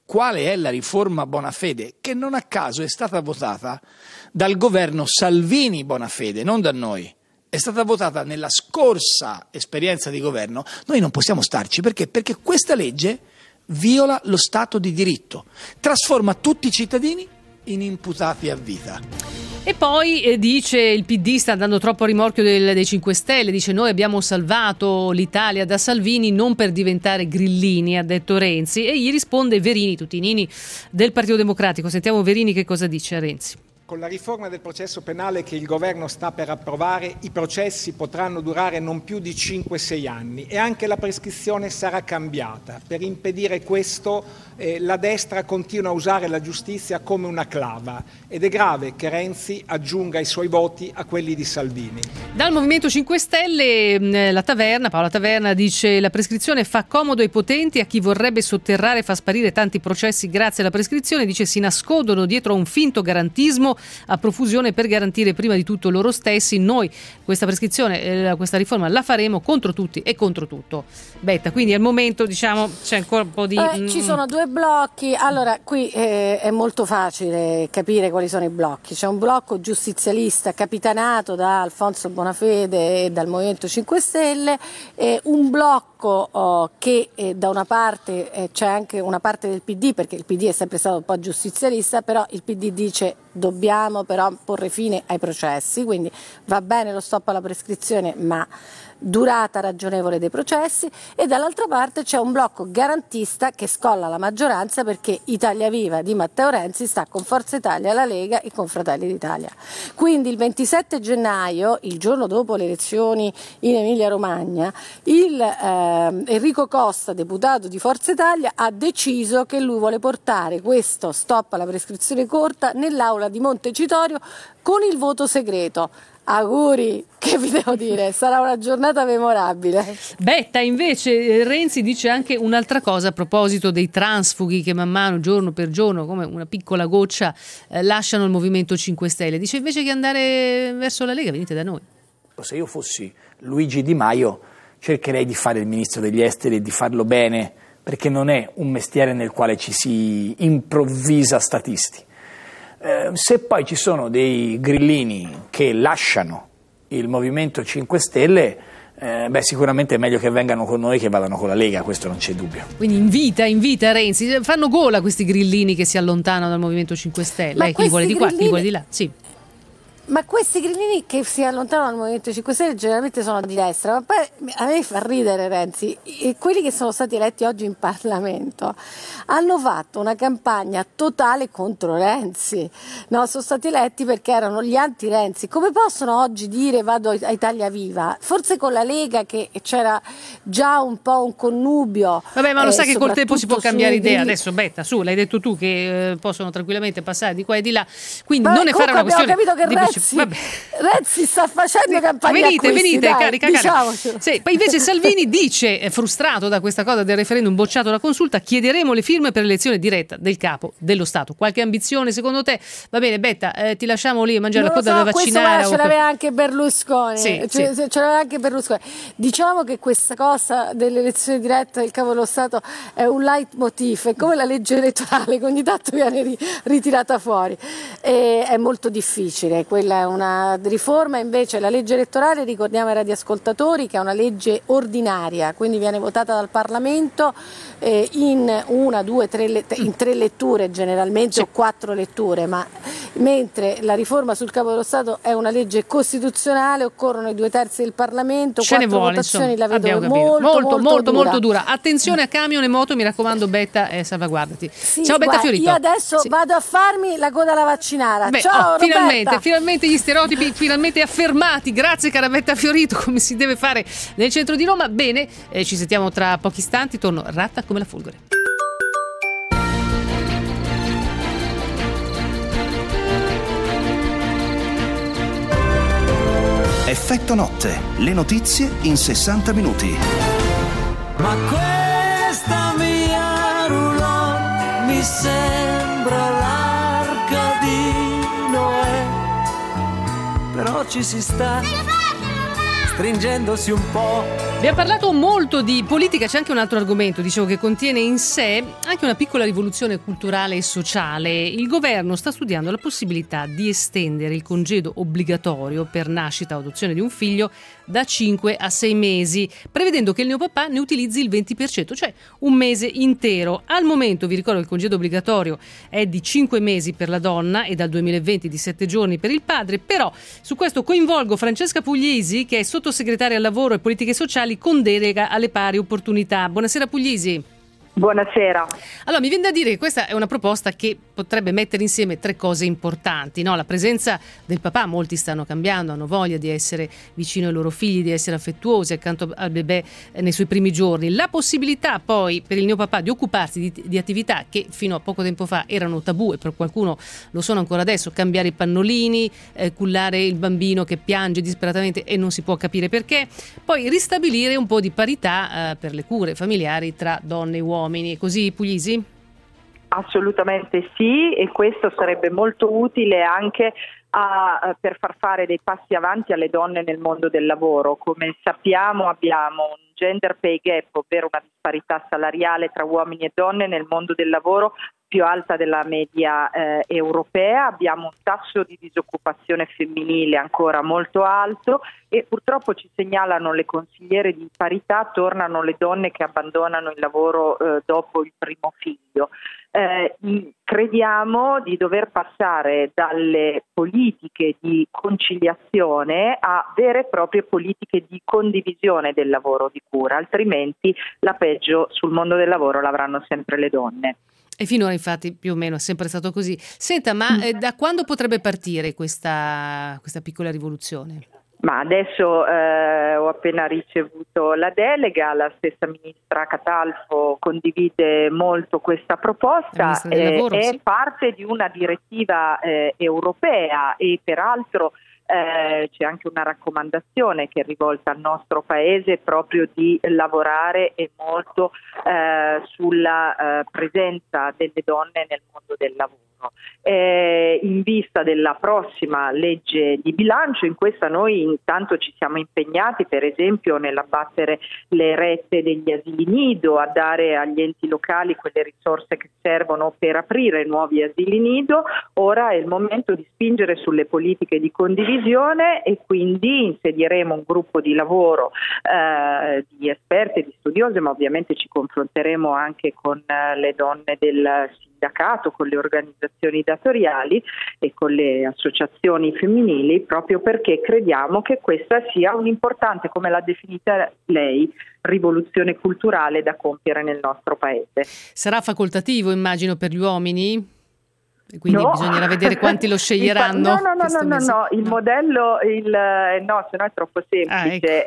quale è la riforma Bonafede, che non a caso è stata votata dal governo Salvini Bonafede, non da noi. È stata votata nella scorsa esperienza di governo. Noi non possiamo starci perché questa legge viola lo Stato di diritto, trasforma tutti i cittadini in imputati a vita. E poi dice il PD sta andando troppo a rimorchio dei 5 Stelle, dice noi abbiamo salvato l'Italia da Salvini non per diventare grillini, ha detto Renzi, e gli risponde Verini, tutti i nini del Partito Democratico. Sentiamo Verini che cosa dice a Renzi. Con la riforma del processo penale che il governo sta per approvare, i processi potranno durare non più di 5-6 anni e anche la prescrizione sarà cambiata. Per impedire questo la destra continua a usare la giustizia come una clava ed è grave che Renzi aggiunga i suoi voti a quelli di Salvini. Dal Movimento 5 Stelle Paola Taverna dice la prescrizione fa comodo ai potenti, a chi vorrebbe sotterrare e fa sparire tanti processi grazie alla prescrizione, dice si nascondono dietro a un finto garantismo a profusione per garantire prima di tutto loro stessi. Noi questa prescrizione, questa riforma la faremo contro tutti e contro tutto. Betta, quindi al momento diciamo c'è ancora un po' di... Ci sono due blocchi, allora qui è molto facile capire quali sono i blocchi. C'è un blocco giustizialista capitanato da Alfonso Bonafede e dal Movimento 5 Stelle, un blocco che da una parte c'è anche una parte del PD, perché il PD è sempre stato un po' giustizialista, però il PD dice dobbiamo però porre fine ai processi, quindi va bene lo stop alla prescrizione ma durata ragionevole dei processi, e dall'altra parte c'è un blocco garantista che scolla la maggioranza perché Italia Viva di Matteo Renzi sta con Forza Italia, la Lega e con Fratelli d'Italia. Quindi il 27 gennaio, il giorno dopo le elezioni in Emilia Romagna, Enrico Costa, deputato di Forza Italia, ha deciso che lui vuole portare questo stop alla prescrizione corta nell'aula di Montecitorio con il voto segreto. Auguri, che vi devo dire, sarà una giornata memorabile. Betta, invece Renzi dice anche un'altra cosa a proposito dei transfughi che man mano, giorno per giorno, come una piccola goccia, lasciano il Movimento 5 Stelle. Dice invece che andare verso la Lega, venite da noi. Se io fossi Luigi Di Maio cercherei di fare il ministro degli esteri e di farlo bene, perché non è un mestiere nel quale ci si improvvisa statisti. Se poi ci sono dei grillini che lasciano il Movimento 5 Stelle, sicuramente è meglio che vengano con noi che vadano con la Lega, questo non c'è dubbio. Quindi invita Renzi, fanno gola questi grillini che si allontanano dal Movimento 5 Stelle, chi vuole di qua, chi vuole di là, sì. Ma questi grillini che si allontanano dal Movimento 5 Stelle generalmente sono di destra, ma poi a me fa ridere Renzi, e quelli che sono stati eletti oggi in Parlamento hanno fatto una campagna totale contro Renzi, no? Sono stati eletti perché erano gli anti-Renzi. Come possono oggi dire vado a Italia Viva? Forse con la Lega che c'era già un po' un connubio. Vabbè, ma lo sa che col tempo si può cambiare idea. Adesso Betta, su, l'hai detto tu che possono tranquillamente passare di qua e di là, quindi non ne fare una questione. Abbiamo capito che Renzi sta facendo campagna venite, dai, carica. Sì, poi invece Salvini dice, frustrato da questa cosa del referendum bocciato alla consulta, chiederemo le firme per l'elezione diretta del capo dello Stato. Qualche ambizione secondo te? Va bene, Betta, ti lasciamo lì a mangiare la coda da vaccinare. Ce l'aveva anche Berlusconi. Sì. Ce l'aveva anche Berlusconi. Diciamo che questa cosa dell'elezione diretta del capo dello Stato è un leitmotiv, è come la legge elettorale che ogni tanto viene ritirata fuori. È molto difficile. Quella è una riforma, invece la legge elettorale, ricordiamo ai radioascoltatori, che è una legge ordinaria, quindi viene votata dal Parlamento in una, due, in 3 letture generalmente, o 4 letture, ma mentre la riforma sul Capo dello Stato è una legge costituzionale, occorrono i 2/3 del Parlamento, 4 votazioni, la vedo molto dura. Attenzione a camion e moto, mi raccomando, Betta, salvaguardati. Sì, ciao Betta Fiorito. Io adesso vado a farmi la coda alla vaccinara. Ciao Roberta. Finalmente gli stereotipi finalmente affermati, grazie cara Betta Fiorito, come si deve fare nel centro di Roma. Bene, ci sentiamo tra pochi istanti, torno ratta come la folgore. Effetto notte, le notizie in 60 minuti. Ma questa mia roulotte mi sembra l'arca di Noè, però ci si sta stringendosi un po'. Abbiamo parlato molto di politica, c'è anche un altro argomento, dicevo, che contiene in sé anche una piccola rivoluzione culturale e sociale. Il governo sta studiando la possibilità di estendere il congedo obbligatorio per nascita o adozione di un figlio da 5 a 6 mesi, prevedendo che il neopapà ne utilizzi il 20%, cioè un mese intero. Al momento, vi ricordo, il congedo obbligatorio è di 5 mesi per la donna e dal 2020 di 7 giorni per il padre, però su questo coinvolgo Francesca Puglisi, che è sottosegretaria al lavoro e politiche sociali con delega alle pari opportunità. Buonasera Puglisi. Buonasera. Allora, mi viene da dire che questa è una proposta che potrebbe mettere insieme 3 cose importanti, no? La presenza del papà, molti stanno cambiando, hanno voglia di essere vicino ai loro figli, di essere affettuosi accanto al bebè nei suoi primi giorni. La possibilità poi per il neopapà di occuparsi di attività che fino a poco tempo fa erano tabù e per qualcuno lo sono ancora adesso, cambiare i pannolini, cullare il bambino che piange disperatamente e non si può capire perché, poi ristabilire un po' di parità per le cure familiari tra donne e uomini. È così, Puglisi? Assolutamente sì, e questo sarebbe molto utile anche per far fare dei passi avanti alle donne nel mondo del lavoro. Come sappiamo abbiamo un gender pay gap, ovvero una disparità salariale tra uomini e donne nel mondo del lavoro più alta della media europea, abbiamo un tasso di disoccupazione femminile ancora molto alto e purtroppo ci segnalano le consigliere di parità, tornano le donne che abbandonano il lavoro dopo il primo figlio. Crediamo di dover passare dalle politiche di conciliazione a vere e proprie politiche di condivisione del lavoro di cura, altrimenti la peggio sul mondo del lavoro l'avranno sempre le donne. E finora infatti più o meno è sempre stato così. Senta, ma da quando potrebbe partire questa piccola rivoluzione? Ma adesso ho appena ricevuto la delega, la stessa ministra Catalfo condivide molto questa proposta, lavoro, è sì. Parte di una direttiva europea e peraltro c'è anche una raccomandazione che è rivolta al nostro paese proprio di lavorare e molto sulla presenza delle donne nel mondo del lavoro. In vista della prossima legge di bilancio, in questa noi intanto ci siamo impegnati per esempio nell'abbattere le rette degli asili nido, a dare agli enti locali quelle risorse che servono per aprire nuovi asili nido. Ora è il momento di spingere sulle politiche di condivisione e quindi insedieremo un gruppo di lavoro di esperti e di studiosi, ma ovviamente ci confronteremo anche con le donne del sindacato, con le organizzazioni datoriali e con le associazioni femminili, proprio perché crediamo che questa sia un'importante, come l'ha definita lei, rivoluzione culturale da compiere nel nostro paese. Sarà facoltativo, immagino, per gli uomini? Quindi no. Bisognerà vedere quanti lo sceglieranno. No, il modello, no, se no è troppo semplice.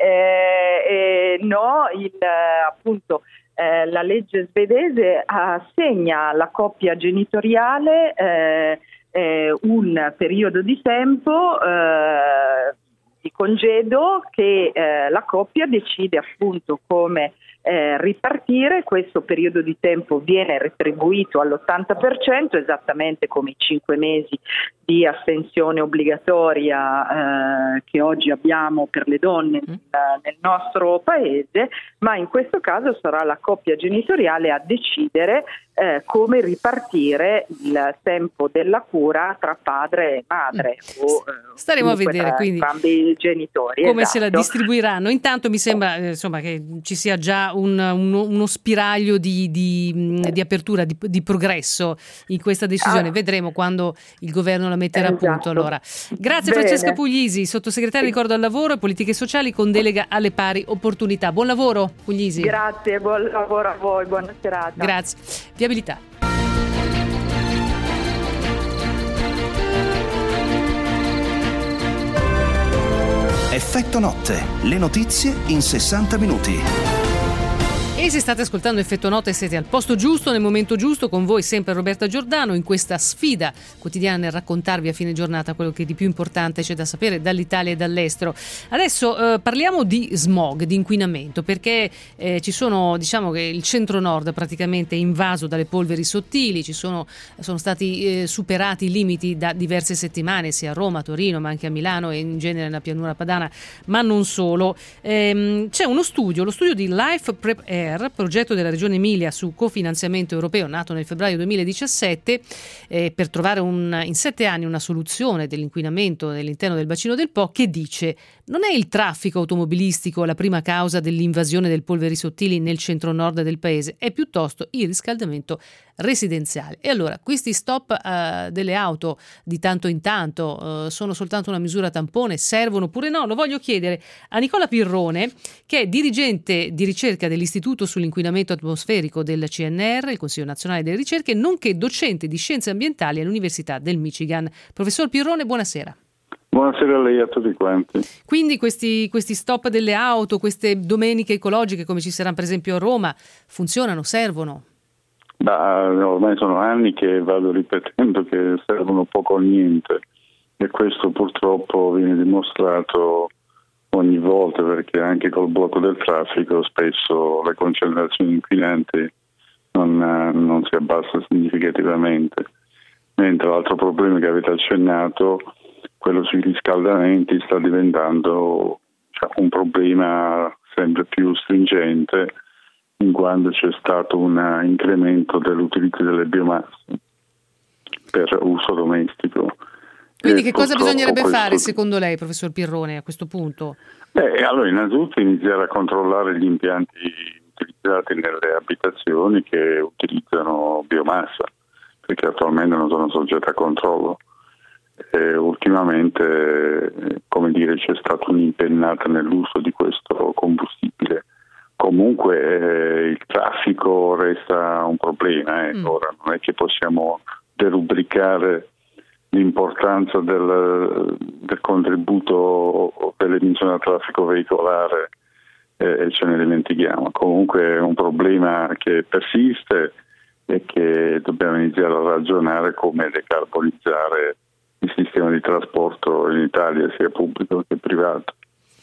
Appunto, la legge svedese assegna alla coppia genitoriale un periodo di tempo di congedo che la coppia decide appunto come ripartire. Questo periodo di tempo viene retribuito all'80%, esattamente come i 5 mesi di astensione obbligatoria che oggi abbiamo per le donne nel nostro paese, ma in questo caso sarà la coppia genitoriale a decidere come ripartire il tempo della cura tra padre e madre o staremo a vedere quindi entrambi i genitori come se la distribuiranno. Intanto mi sembra insomma che ci sia già uno spiraglio di apertura, di progresso in questa decisione. Vedremo quando il governo la metterà a punto. Allora, grazie. Bene. Francesca Puglisi, sottosegretaria ricordo al lavoro e politiche sociali con delega alle pari opportunità. Buon lavoro, Puglisi. Grazie, buon lavoro a voi, buona serata. Grazie. Viabilità. Effetto notte, le notizie in 60 minuti. E se state ascoltando Effetto Notte siete al posto giusto, nel momento giusto, con voi sempre Roberta Giordano in questa sfida quotidiana nel raccontarvi a fine giornata quello che di più importante c'è da sapere dall'Italia e dall'estero. Adesso parliamo di smog, di inquinamento, perché ci sono, diciamo che il centro-nord praticamente è invaso dalle polveri sottili, sono stati superati i limiti da diverse settimane sia a Roma, a Torino, ma anche a Milano e in genere nella pianura padana, ma non solo. C'è uno studio, lo studio di Life Prep Air, progetto della Regione Emilia su cofinanziamento europeo nato nel febbraio 2017 per trovare in 7 anni una soluzione dell'inquinamento all'interno del bacino del Po, che dice: non è il traffico automobilistico la prima causa dell'invasione del polveri sottili nel centro-nord del paese, è piuttosto il riscaldamento residenziale. E allora questi stop delle auto di tanto in tanto sono soltanto una misura tampone? Servono oppure no? Lo voglio chiedere a Nicola Pirrone, che è dirigente di ricerca dell'Istituto sull'inquinamento atmosferico del CNR, il Consiglio Nazionale delle Ricerche, nonché docente di scienze ambientali all'Università del Michigan. Professor Pirrone, buonasera. Buonasera a lei e a tutti quanti. Quindi questi stop delle auto, queste domeniche ecologiche come ci saranno per esempio a Roma, funzionano, servono? Ormai sono anni che vado ripetendo che servono poco o niente, e questo purtroppo viene dimostrato ogni volta, perché anche col blocco del traffico spesso le concentrazioni inquinanti non si abbassa significativamente. Mentre l'altro problema che avete accennato, quello sui riscaldamenti, sta diventando un problema sempre più stringente, in quanto c'è stato un incremento dell'utilizzo delle biomasse per uso domestico. Quindi che cosa bisognerebbe fare secondo lei, professor Pirrone, a questo punto? Allora innanzitutto iniziare a controllare gli impianti utilizzati nelle abitazioni che utilizzano biomassa, perché attualmente non sono soggetti a controllo. Ultimamente, c'è stata un'impennata nell'uso di questo combustibile. Comunque il traffico resta un problema. Ora non è che possiamo derubricare l'importanza del contributo dell'emissione al traffico veicolare e ce ne dimentichiamo. Comunque è un problema che persiste e che dobbiamo iniziare a ragionare come decarbonizzare il sistema di trasporto in Italia, sia pubblico che privato.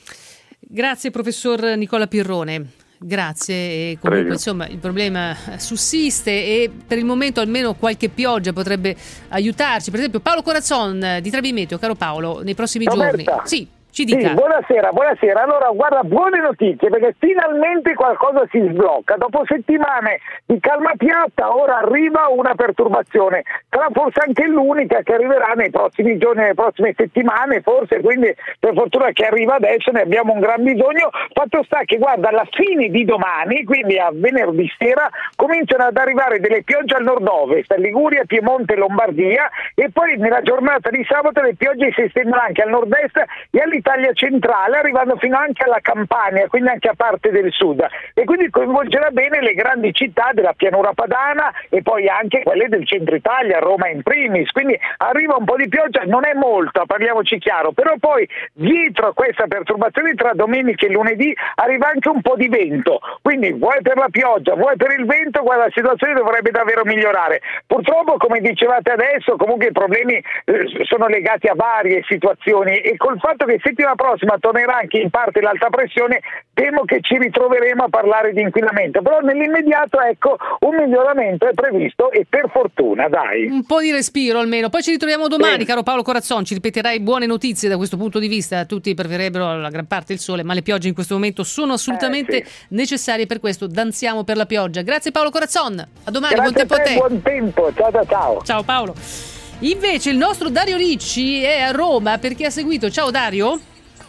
Grazie professor Nicola Pirrone. Grazie. E comunque insomma il problema sussiste e per il momento almeno qualche pioggia potrebbe aiutarci. Per esempio Paolo Corazzon di Trebi Meteo. Caro Paolo, nei prossimi giorni ci dica. Sì, buonasera. Allora, guarda, buone notizie, perché finalmente qualcosa si sblocca. Dopo settimane di calma piatta, ora arriva una perturbazione. Sarà forse anche l'unica che arriverà nei prossimi giorni, nelle prossime settimane, forse, quindi per fortuna che arriva adesso, ne abbiamo un gran bisogno. Fatto sta che, guarda, alla fine di domani, quindi a venerdì sera, cominciano ad arrivare delle piogge al nord-ovest, Liguria, Piemonte, Lombardia, e poi nella giornata di sabato le piogge si estendono anche al nord-est e all'Italia centrale, arrivando fino anche alla Campania, quindi anche a parte del sud, e quindi coinvolgerà bene le grandi città della pianura padana e poi anche quelle del centro Italia, Roma in primis. Quindi arriva un po' di pioggia, non è molto, parliamoci chiaro, però poi dietro a questa perturbazione tra domenica e lunedì arriva anche un po' di vento, quindi vuoi per la pioggia, vuoi per il vento, guarda, la situazione dovrebbe davvero migliorare. Purtroppo, come dicevate adesso, comunque i problemi sono legati a varie situazioni, e col fatto che settimana prossima tornerà anche in parte l'alta pressione, temo che ci ritroveremo a parlare di inquinamento, però nell'immediato un miglioramento è previsto, e per fortuna, dai. Un po' di respiro almeno. Poi ci ritroviamo domani, caro Paolo Corazzon, ci ripeterai buone notizie da questo punto di vista. Tutti preferirebbero la gran parte il sole, ma le piogge in questo momento sono assolutamente necessarie, per questo danziamo per la pioggia. Grazie Paolo Corazzon, a domani. Buon tempo a te. Buon tempo, ciao. Ciao Paolo. Invece il nostro Dario Ricci è a Roma perché ha seguito, ciao Dario.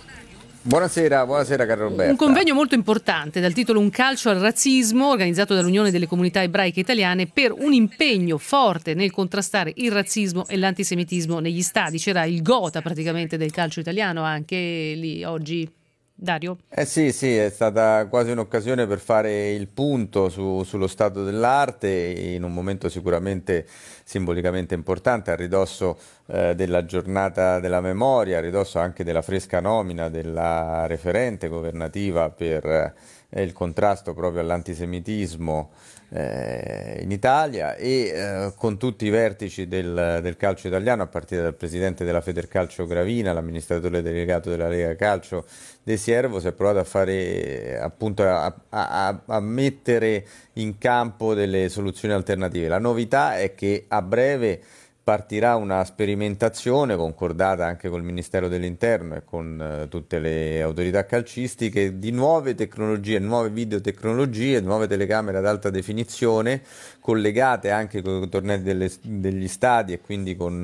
Buonasera caro Roberto. Un convegno molto importante dal titolo Un calcio al razzismo, organizzato dall'Unione delle Comunità Ebraiche Italiane, per un impegno forte nel contrastare il razzismo e l'antisemitismo negli stadi. C'era il gota praticamente del calcio italiano anche lì oggi. Dario? Sì, è stata quasi un'occasione per fare il punto sullo stato dell'arte in un momento sicuramente simbolicamente importante, a ridosso della giornata della memoria, a ridosso anche della fresca nomina della referente governativa per il contrasto proprio all'antisemitismo in Italia, e con tutti i vertici del calcio italiano, a partire dal presidente della Federcalcio Gravina, l'amministratore delegato della Lega Calcio De Siervo, si è provato a fare appunto a mettere in campo delle soluzioni alternative. La novità è che a breve partirà una sperimentazione concordata anche col Ministero dell'Interno e con tutte le autorità calcistiche di nuove tecnologie, nuove videotecnologie, nuove telecamere ad alta definizione collegate anche con i tornei degli stadi e quindi con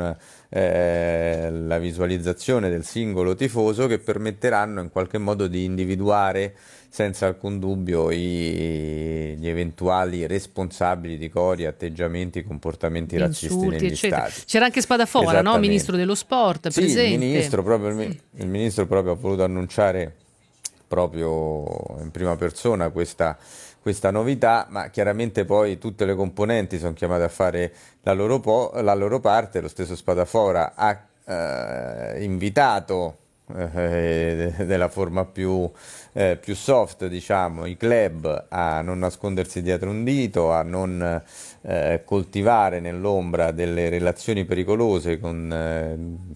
la visualizzazione del singolo tifoso, che permetteranno in qualche modo di individuare senza alcun dubbio gli eventuali responsabili di cori, atteggiamenti, comportamenti razzisti negli eccetera. stadi. C'era anche Spadafora, no? Ministro dello Sport, sì, presente. Il ministro proprio ha voluto annunciare proprio in prima persona questa novità, ma chiaramente poi tutte le componenti sono chiamate a fare la loro parte. Lo stesso Spadafora ha invitato della forma più soft, diciamo, i club a non nascondersi dietro un dito, a non coltivare nell'ombra delle relazioni pericolose con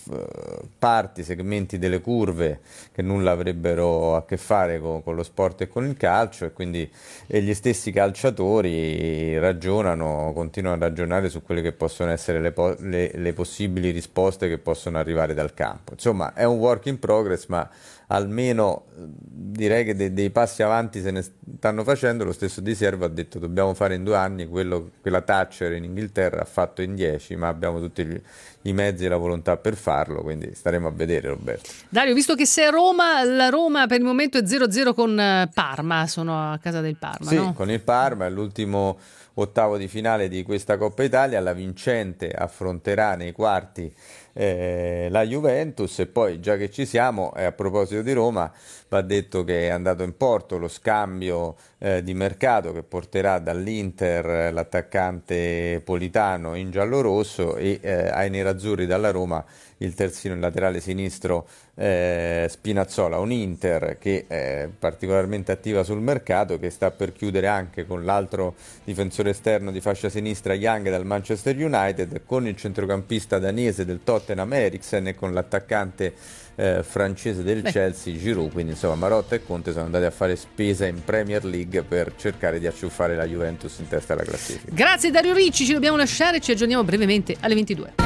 segmenti delle curve che nulla avrebbero a che fare con lo sport e con il calcio, e quindi gli stessi calciatori continuano a ragionare su quelle che possono essere le possibili risposte che possono arrivare dal campo. Insomma, è un work in progress, ma almeno direi che dei passi avanti se ne stanno facendo. Lo stesso Di Siervo ha detto: dobbiamo fare in 2 anni quello che la Thatcher in Inghilterra ha fatto in 10, ma abbiamo tutti i mezzi e la volontà per farlo, quindi staremo a vedere, Roberto. Dario, visto che sei a Roma, la Roma per il momento è 0-0 con Parma, sono a casa del Parma, sì, no? Con il Parma, è l'ultimo ottavo di finale di questa Coppa Italia, la vincente affronterà nei quarti la Juventus. E poi, già che ci siamo, a proposito di Roma, va detto che è andato in porto lo scambio di mercato che porterà dall'Inter l'attaccante Politano in giallorosso e ai nerazzurri dalla Roma il terzino, il laterale sinistro Spinazzola. Un Inter che è particolarmente attiva sul mercato, che sta per chiudere anche con l'altro difensore esterno di fascia sinistra Young dal Manchester United, con il centrocampista danese del Tottenham Eriksen e con l'attaccante francese del Chelsea Giroud. Quindi insomma Marotta e Conte sono andati a fare spesa in Premier League per cercare di acciuffare la Juventus in testa alla classifica. Grazie Dario Ricci, ci dobbiamo lasciare, ci aggiorniamo brevemente alle 22.